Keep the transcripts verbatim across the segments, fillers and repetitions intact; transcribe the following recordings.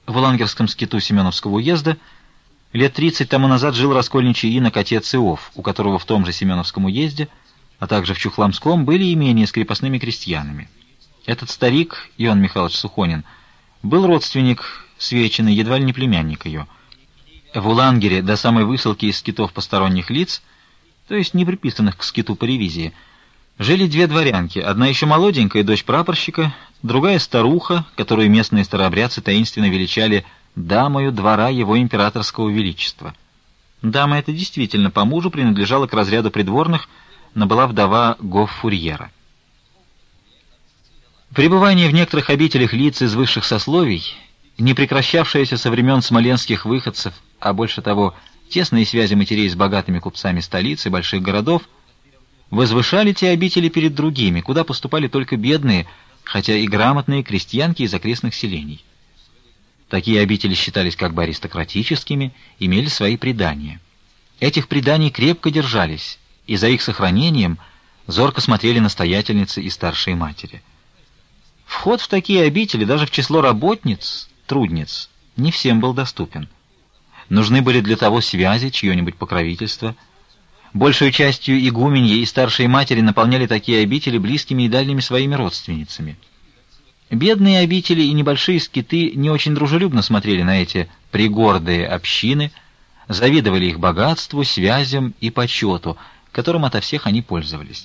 в Улангерском скиту Семеновского уезда лет тридцать тому назад жил раскольничий инок отец Иов, у которого в том же Семеновском уезде, а также в Чухламском, были имения с крепостными крестьянами. Этот старик, Иоанн Михайлович Сухонин, был родственник Свечиной, едва ли не племянник ее. В Улангере до самой высылки из скитов посторонних лиц, то есть не приписанных к скиту по ревизии, жили две дворянки, одна еще молоденькая, дочь прапорщика, другая старуха, которую местные старообрядцы таинственно величали дамою двора его императорского величества. Дама эта действительно по мужу принадлежала к разряду придворных, но была вдова гоффурьера. Пребывание в некоторых обителях лиц из высших сословий, не прекращавшееся со времен смоленских выходцев, а больше того, тесные связи матерей с богатыми купцами столиц и больших городов, возвышали те обители перед другими, куда поступали только бедные, хотя и грамотные крестьянки из окрестных селений. Такие обители считались как бы аристократическими, имели свои предания. Этих преданий крепко держались, и за их сохранением зорко смотрели настоятельницы и старшие матери. Вход в такие обители даже в число работниц, трудниц, не всем был доступен. Нужны были для того связи, чье-нибудь покровительство. Большую частью игуменьи и старшие матери наполняли такие обители близкими и дальними своими родственницами. Бедные обители и небольшие скиты не очень дружелюбно смотрели на эти пригордые общины, завидовали их богатству, связям и почету, которым ото всех они пользовались.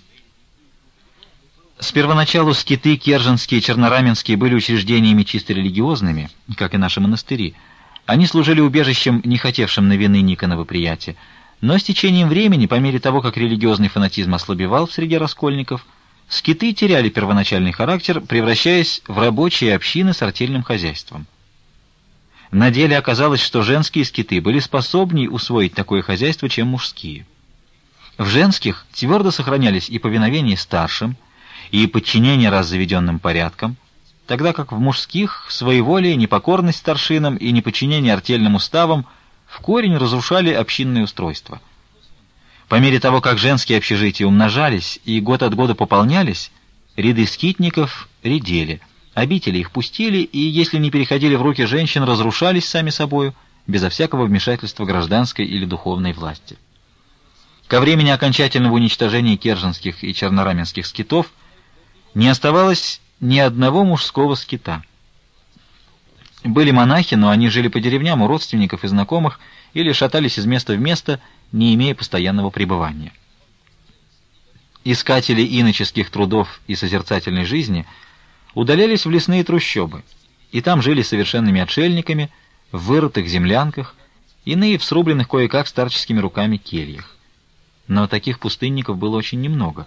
С первоначалу скиты керженские и чернораменские были учреждениями чисто религиозными, как и наши монастыри. Они служили убежищем, не хотевшим новины Никонова приятия, но с течением времени, по мере того, как религиозный фанатизм ослабевал в среде раскольников, скиты теряли первоначальный характер, превращаясь в рабочие общины с артельным хозяйством. На деле оказалось, что женские скиты были способнее усвоить такое хозяйство, чем мужские. В женских твердо сохранялись и повиновение старшим, и подчинение раз заведенным порядкам, тогда как в мужских своеволие, непокорность старшинам и неподчинение артельным уставам в корень разрушали общинное устройство. По мере того, как женские общежития умножались и год от года пополнялись, ряды скитников редели, обители их пустили, и, если не переходили в руки женщин, разрушались сами собою, безо всякого вмешательства гражданской или духовной власти. Ко времени окончательного уничтожения керженских и чернораменских скитов не оставалось ни одного мужского скита. Были монахи, но они жили по деревням у родственников и знакомых или шатались из места в место, не имея постоянного пребывания. Искатели иноческих трудов и созерцательной жизни удалялись в лесные трущобы, и там жили совершенными отшельниками, в вырытых землянках, иные в срубленных кое-как старческими руками кельях. Но таких пустынников было очень немного.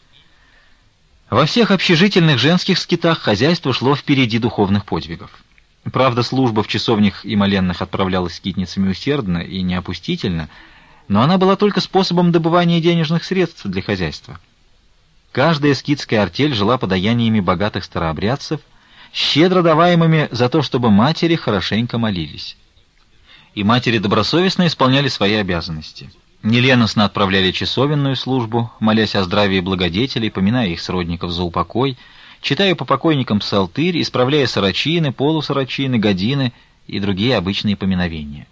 Во всех общежительных женских скитах хозяйство шло впереди духовных подвигов. Правда, служба в часовнях и моленных отправлялась скитницами усердно и неопустительно, но она была только способом добывания денежных средств для хозяйства. Каждая скитская артель жила подаяниями богатых старообрядцев, щедро даваемыми за то, чтобы матери хорошенько молились. И матери добросовестно исполняли свои обязанности. Неленостно отправляли часовенную службу, молясь о здравии благодетелей, поминая их сродников за упокой, читая по покойникам псалтырь, исправляя сорочины, полусорочины, годины и другие обычные поминовения.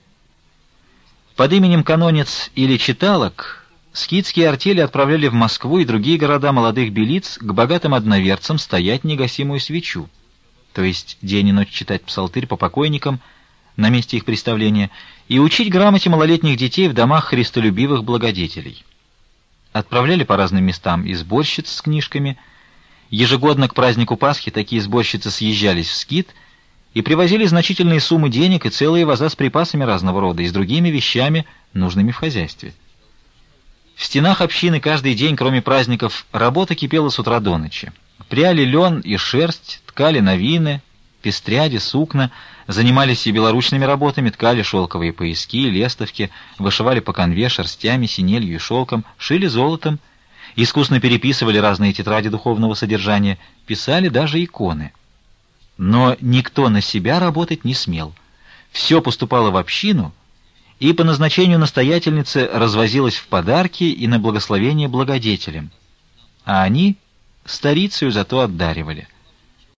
Под именем канонец или читалок скитские артели отправляли в Москву и другие города молодых белиц к богатым одноверцам стоять негасимую свечу, то есть день и ночь читать псалтырь по покойникам на месте их представления и учить грамоте малолетних детей в домах христолюбивых благодетелей. Отправляли по разным местам и сборщиц с книжками. Ежегодно к празднику Пасхи такие сборщицы съезжались в скит и привозили значительные суммы денег и целые ваза с припасами разного рода и с другими вещами, нужными в хозяйстве. В стенах общины каждый день, кроме праздников, работа кипела с утра до ночи. Пряли лен и шерсть, ткали новины, пестряди, сукна, занимались и белоручными работами, ткали шелковые пояски, лестовки, вышивали по канве шерстями, синелью и шелком, шили золотом, искусно переписывали разные тетради духовного содержания, писали даже иконы. Но никто на себя работать не смел. Все поступало в общину, и по назначению настоятельницы развозилось в подарки и на благословение благодетелям, а они старицею зато отдаривали.